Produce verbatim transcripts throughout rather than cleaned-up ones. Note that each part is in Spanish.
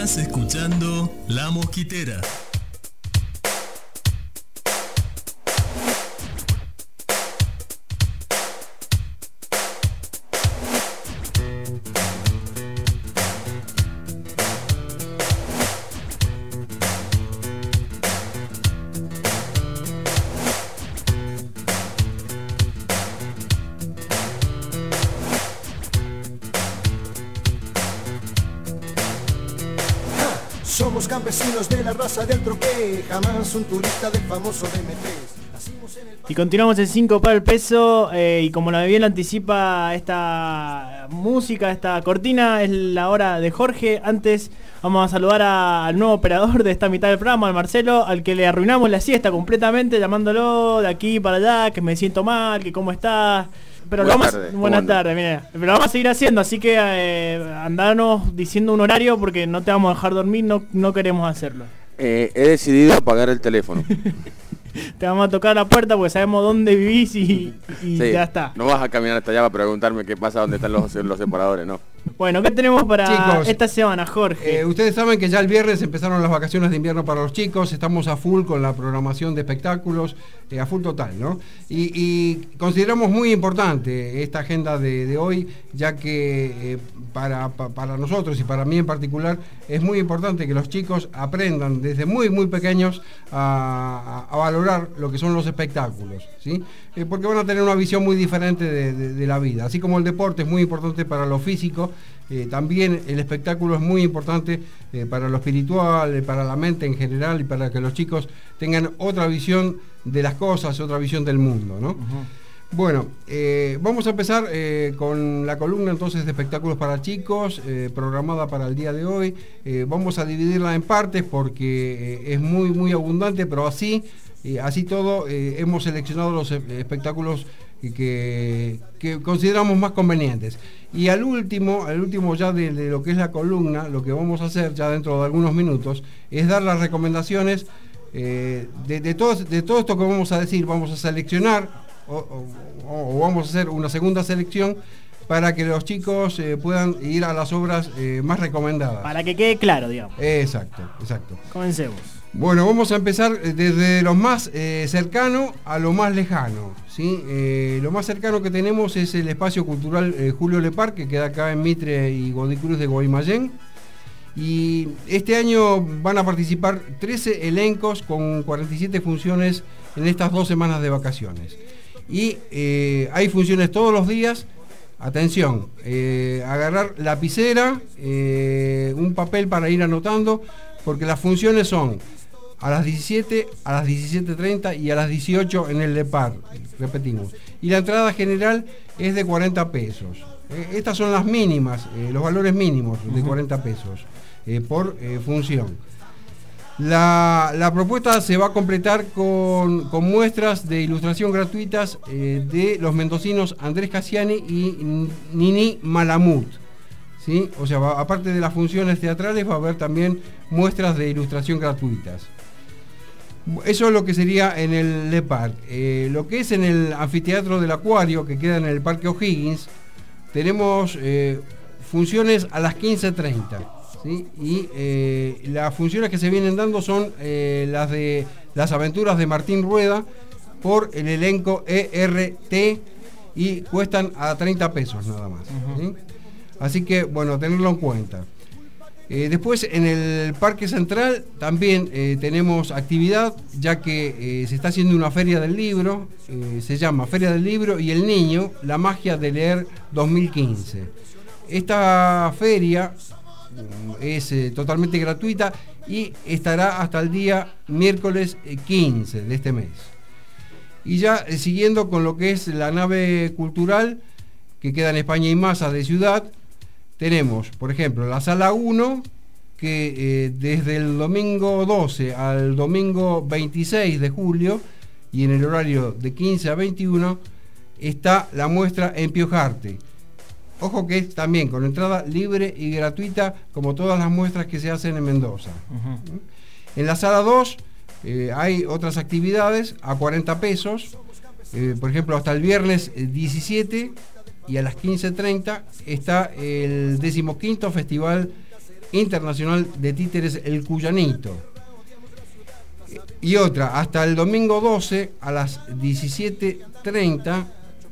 Estás escuchando La Mosquitera. Somos campesinos de la raza del troqué, jamás un turista del famoso D M tres. Y continuamos en cinco para el peso, eh, y como la bien lo anticipa esta música, esta cortina, es la hora de Jorge. Antes vamos a saludar a, al nuevo operador de esta mitad del programa, al Marcelo, al que le arruinamos la siesta completamente, llamándolo de aquí para allá, que me siento mal, que cómo estás. Pero Buenas vamos, tardes. buenas tardes, mira. Pero lo vamos a seguir haciendo, así que eh, andarnos diciendo un horario porque no te vamos a dejar dormir, no, no queremos hacerlo. Eh, he decidido apagar el teléfono. Te vamos a tocar la puerta porque sabemos dónde vivís y, y Sí, ya está. no vas a caminar hasta allá para preguntarme qué pasa, dónde están los, los separadores, ¿no? Bueno, ¿qué tenemos para Chicos, esta semana, Jorge? Eh, ustedes saben que ya el viernes empezaron las vacaciones de invierno para los chicos, estamos a full con la programación de espectáculos, eh, a full total, ¿no? Y, y consideramos muy importante esta agenda de, de hoy, ya que eh, para, pa, para nosotros y para mí en particular, es muy importante que los chicos aprendan desde muy, muy pequeños a, a, a valorar lo que son los espectáculos, ¿sí? Eh, porque van a tener una visión muy diferente de, de, de la vida. Así como el deporte es muy importante para lo físico, eh, también el espectáculo es muy importante eh, para lo espiritual, eh, para la mente en general y para que los chicos tengan otra visión de las cosas, otra visión del mundo, ¿no? Uh-huh. Bueno, eh, vamos a empezar eh, con la columna entonces de espectáculos para chicos, eh, programada para el día de hoy. Eh, vamos a dividirla en partes porque eh, es muy, muy abundante, pero así... Y así todo, eh, hemos seleccionado los espectáculos que, que consideramos más convenientes. Y al último, al último ya de, de lo que es la columna, lo que vamos a hacer ya dentro de algunos minutos, es dar las recomendaciones eh, de, de, todo, de todo esto que vamos a decir. Vamos a seleccionar o, o, o vamos a hacer una segunda selección para que los chicos eh, puedan ir a las obras eh, más recomendadas. Para que quede claro, digamos. Exacto, exacto. Comencemos. Bueno, vamos a empezar desde lo más eh, cercano a lo más lejano, ¿sí? Eh, lo más cercano que tenemos es el Espacio Cultural eh, Julio Lepar, que queda acá en Mitre y Godicruz de Guaymallén. Y este año van a participar trece elencos con cuarenta y siete funciones en estas dos semanas de vacaciones. Y eh, hay funciones todos los días. Atención, eh, agarrar lapicera, eh, un papel para ir anotando, porque las funciones son a las diecisiete, a las diecisiete treinta y a las dieciocho en el Lepar, repetimos. Y la entrada general es de cuarenta pesos. Eh, estas son las mínimas, eh, los valores mínimos de cuarenta pesos eh, por eh, función. La, la propuesta se va a completar con, con muestras de ilustración gratuitas eh, de los mendocinos Andrés Cassiani y Nini Malamud. ¿Sí? O sea, va, aparte de las funciones teatrales, va a haber también muestras de ilustración gratuitas. Eso es lo que sería en el Le Parc. Eh, lo que es en el anfiteatro del Acuario, que queda en el Parque O'Higgins, tenemos eh, funciones a las quince treinta. ¿Sí? Y eh, las funciones que se vienen dando son eh, las de las aventuras de Martín Rueda por el elenco E R T y cuestan a treinta pesos nada más. Uh-huh. ¿Sí? Así que, bueno, tenerlo en cuenta. Eh, después, en el Parque Central también eh, tenemos actividad, ya que eh, se está haciendo una feria del libro, eh, se llama Feria del Libro y el Niño, la magia de leer dos mil quince. Esta feria es eh, totalmente gratuita y estará hasta el día miércoles eh, quince de este mes. Y ya eh, siguiendo con lo que es la nave cultural, que queda en España y Masa de Ciudad, tenemos, por ejemplo, la sala uno, que eh, desde el domingo doce al domingo veintiséis de julio, y en el horario de quince a veintiuno, está la muestra Empiojarte. Ojo que es también con entrada libre y gratuita, como todas las muestras que se hacen en Mendoza. Uh-huh. En la sala dos eh, hay otras actividades a cuarenta pesos, eh, por ejemplo, hasta el viernes diecisiete, y a las quince treinta está el decimoquinto Festival Internacional de Títeres El Cuyanito. Y otra, hasta el domingo doce a las diecisiete treinta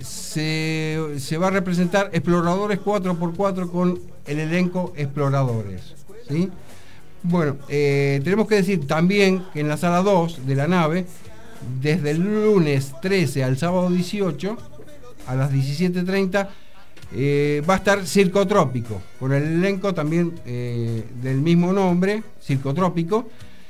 se, se va a representar Exploradores cuatro por cuatro con el elenco Exploradores, ¿sí? Bueno, eh, tenemos que decir también que en la sala dos de la nave, desde el lunes trece al sábado dieciocho a las diecisiete treinta, eh, va a estar Circotrópico, con el elenco también eh, del mismo nombre, Circotrópico.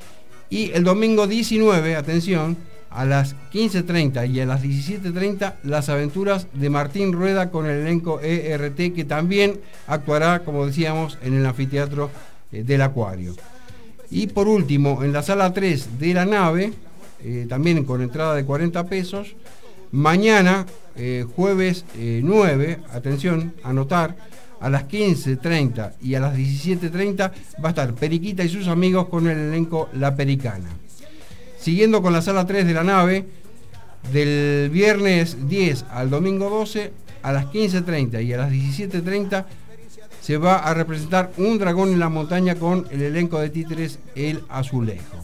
Y el domingo diecinueve, atención, a las quince treinta y a las diecisiete treinta, Las Aventuras de Martín Rueda con el elenco E R T, que también actuará, como decíamos, en el anfiteatro eh, del Acuario. Y por último, en la sala tres de la nave, eh, también con entrada de cuarenta pesos, mañana, eh, jueves eh, nueve, atención, anotar, a las quince treinta y a las diecisiete treinta va a estar Periquita y sus amigos con el elenco La Pericana. Siguiendo con la sala tres de la nave, del viernes diez al domingo doce, a las quince treinta y a las diecisiete treinta se va a representar Un dragón en la montaña con el elenco de títeres El Azulejo.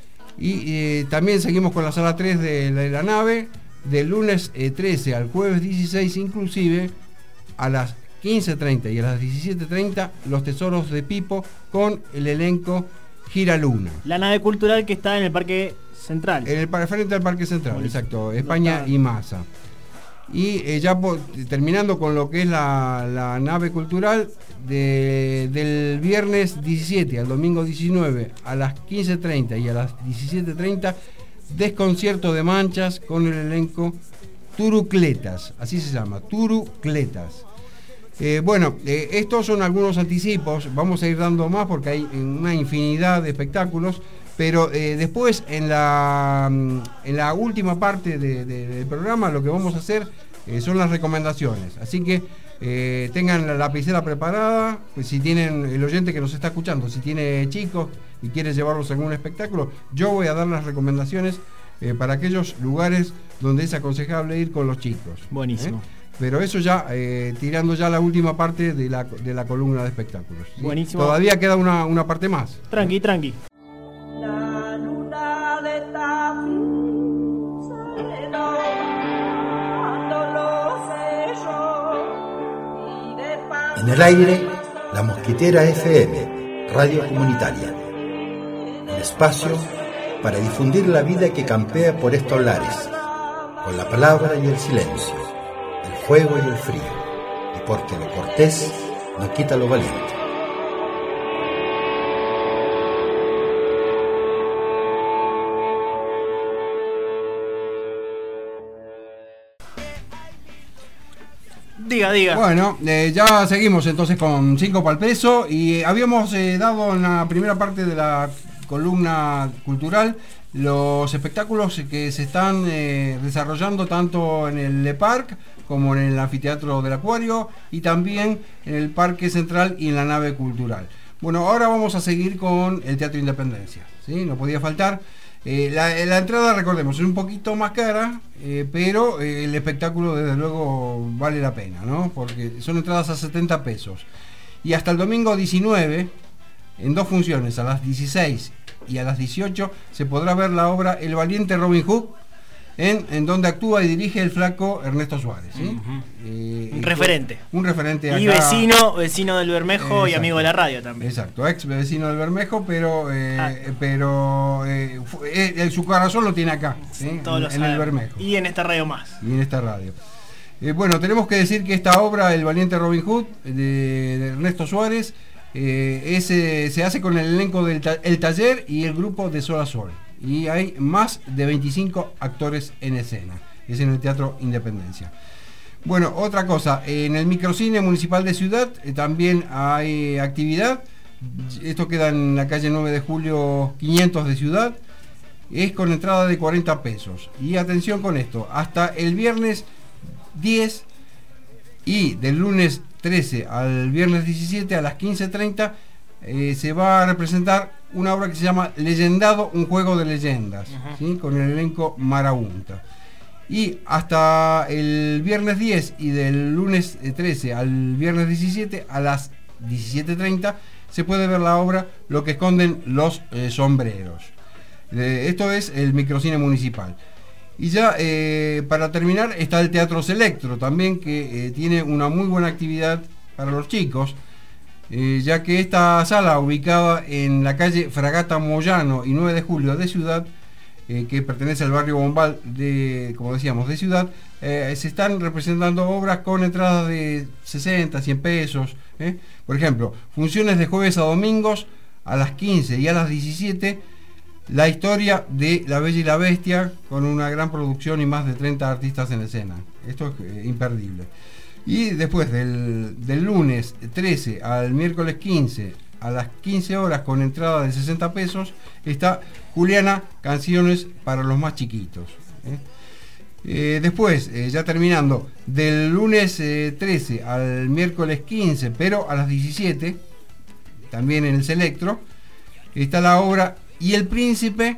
Y eh, también seguimos con la sala tres de la, de la nave, del lunes eh, trece al jueves dieciséis inclusive, a las quince treinta y a las diecisiete treinta, Los Tesoros de Pipo con el elenco Giraluna. La nave cultural que está en el Parque Central. En el frente al Parque Central, Muy exacto, España no y Masa. Y eh, ya po, terminando con lo que es la, la nave cultural, de, del viernes diecisiete al domingo diecinueve a las quince treinta y a las diecisiete treinta, Desconcierto de Manchas con el elenco Turucletas, así se llama, Turucletas. Eh, bueno, eh, estos son algunos anticipos, vamos a ir dando más porque hay una infinidad de espectáculos, pero eh, después en la, en la última parte de, de, del programa lo que vamos a hacer eh, son las recomendaciones, así que eh, tengan la lapicera preparada, pues si tienen, el oyente que nos está escuchando, si tiene chicos y quiere llevarlos a algún espectáculo, yo voy a dar las recomendaciones eh, para aquellos lugares donde es aconsejable ir con los chicos. Buenísimo. ¿eh? Pero eso ya, eh, tirando ya la última parte de la, de la columna de espectáculos, ¿sí? Buenísimo. Todavía queda una, una parte más. Tranqui, tranqui. La luna de Tafí se cuando lo sé yo, y de pan. En el aire, La Mosquitera F M, radio comunitaria. Un espacio para difundir la vida que campea por estos lares, con la palabra y el silencio, el fuego y el frío, y porque lo cortés no quita lo valiente. Diga, diga. Bueno, eh, ya seguimos entonces con cinco pal peso y habíamos eh, dado en la primera parte de la columna cultural los espectáculos que se están eh, desarrollando tanto en el Le Parc como en el anfiteatro del Acuario y también en el Parque Central y en la nave cultural. Bueno, ahora vamos a seguir con el Teatro Independencia, ¿sí? No podía faltar. Eh, la, la entrada, recordemos, es un poquito más cara, eh, pero eh, el espectáculo desde luego vale la pena, ¿no? Porque son entradas a setenta pesos. Y hasta el domingo diecinueve, en dos funciones, a las dieciséis y a las dieciocho, se podrá ver la obra El valiente Robin Hood, en, en donde actúa y dirige el flaco Ernesto Suárez, ¿sí? Uh-huh. eh, un referente. Un referente acá. Y vecino, vecino del Bermejo eh, y amigo de la radio también. Exacto, ex vecino del Bermejo, pero eh, ah. pero eh, eh, su corazón lo tiene acá, ¿sí? Todos en, lo en el Bermejo. Y en esta radio más. Y en esta radio. Eh, bueno, tenemos que decir que esta obra, El valiente Robin Hood, de, de Ernesto Suárez, eh, es, eh, se hace con el elenco del ta el taller y el grupo de Sol a Sol. Y hay más de veinticinco actores en escena. Es en el Teatro Independencia. Bueno, otra cosa, en el Microcine Municipal de Ciudad eh, también hay actividad. Esto queda en la calle nueve de julio quinientos de Ciudad. Es con entrada de cuarenta pesos. Y atención con esto, hasta el viernes diez y del lunes trece al viernes diecisiete a las quince treinta eh, se va a representar una obra que se llama Leyendado, un juego de leyendas, uh-huh. ¿sí? Con el elenco Marabunta. Y hasta el viernes diez y del lunes trece al viernes diecisiete a las diecisiete treinta se puede ver la obra Lo que esconden los eh, sombreros. Eh, esto es el microcine municipal. Y ya eh, para terminar está el Teatro Selectro también, que eh, tiene una muy buena actividad para los chicos, eh, ya que esta sala, ubicada en la calle Fragata Moyano y nueve de julio de Ciudad, eh, que pertenece al barrio Bombal de, como decíamos, de Ciudad, eh, se están representando obras con entradas de sesenta, cien pesos. ¿eh? Por ejemplo, funciones de jueves a domingos a las quince y a las diecisiete, la historia de La Bella y la Bestia, con una gran producción y más de treinta artistas en escena. Esto es eh, imperdible. Y después del, del lunes trece al miércoles quince a las quince horas, con entrada de sesenta pesos, está Juliana, canciones para los más chiquitos. ¿eh? Eh, después, eh, ya terminando, del lunes eh, trece al miércoles quince, pero a las diecisiete, también en el Selectro, está la obra Y el Príncipe.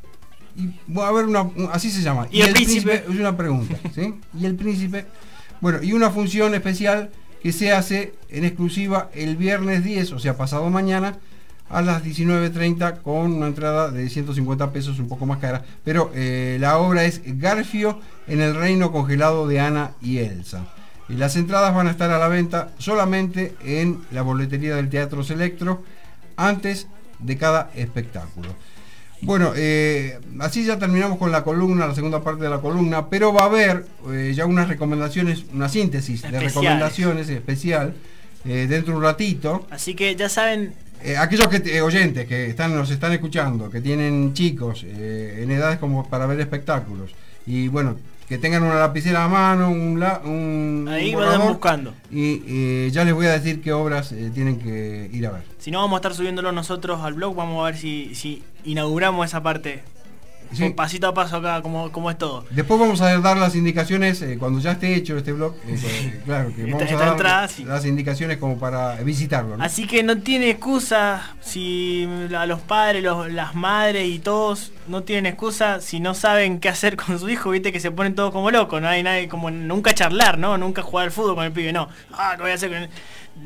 Y, bueno, a ver, una, así se llama. ¿Y, ¿Y el, el príncipe? príncipe? Es una pregunta, ¿sí? Y el Príncipe. Bueno, y una función especial que se hace en exclusiva el viernes diez, o sea, pasado mañana, a las diecinueve treinta, con una entrada de ciento cincuenta pesos, un poco más cara. Pero eh, la obra es Garfio en el reino congelado de Anna y Elsa. Y las entradas van a estar a la venta solamente en la boletería del Teatro Selectro antes de cada espectáculo. Bueno, eh, así ya terminamos con la columna, la segunda parte de la columna, pero va a haber eh, ya unas recomendaciones, una síntesis de recomendaciones especial eh, dentro de un ratito. Así que ya saben... Eh, aquellos que, eh, oyentes que están, nos están escuchando, que tienen chicos eh, en edades como para ver espectáculos, y bueno, que tengan una lapicera a mano, un, la, un ahí vayan buscando. Y eh, ya les voy a decir qué obras eh, tienen que ir a ver. Si no, vamos a estar subiéndolo nosotros al blog. Vamos a ver si, si inauguramos esa parte. Sí. Pasito a paso acá, como, como es todo. Después vamos a dar las indicaciones eh, cuando ya esté hecho este blog. Eh, claro, que vamos esta, esta a dar entrada, sí. las indicaciones como para visitarlo, ¿no? Así que no tiene excusa si a los padres, los, las madres y todos no tienen excusa si no saben qué hacer con su hijo. Viste que se ponen todos como locos. No hay nadie como nunca charlar, ¿no? Nunca jugar al fútbol con el pibe, no. Ah, ¿qué voy a hacer con él?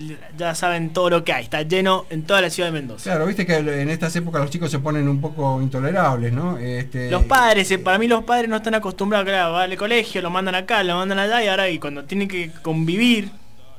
Ya saben todo lo que hay, está lleno en toda la ciudad de Mendoza. Claro, viste que en estas épocas los chicos se ponen un poco intolerables, ¿no? Este... Los padres, para mí los padres no están acostumbrados, claro, va al colegio, lo mandan acá, lo mandan allá, y ahora y cuando tienen que convivir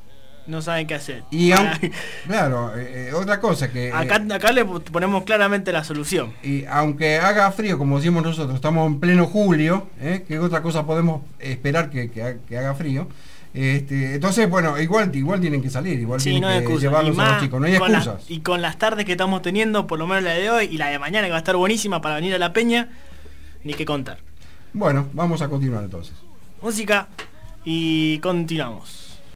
no saben qué hacer. Y aunque, claro, eh, otra cosa que... Acá, eh, acá le ponemos claramente la solución. Y aunque haga frío, como decimos nosotros, estamos en pleno julio, ¿eh? ¿Qué otra cosa podemos esperar que, que, que haga frío? Este, entonces, bueno, igual igual tienen que salir, igual sí, tienen no hay que excusa. llevarlos más, a los chicos, no hay excusas. La, y con las tardes que estamos teniendo, por lo menos la de hoy y la de mañana, que va a estar buenísima para venir a la peña, ni que contar. Bueno, vamos a continuar entonces. Música y continuamos.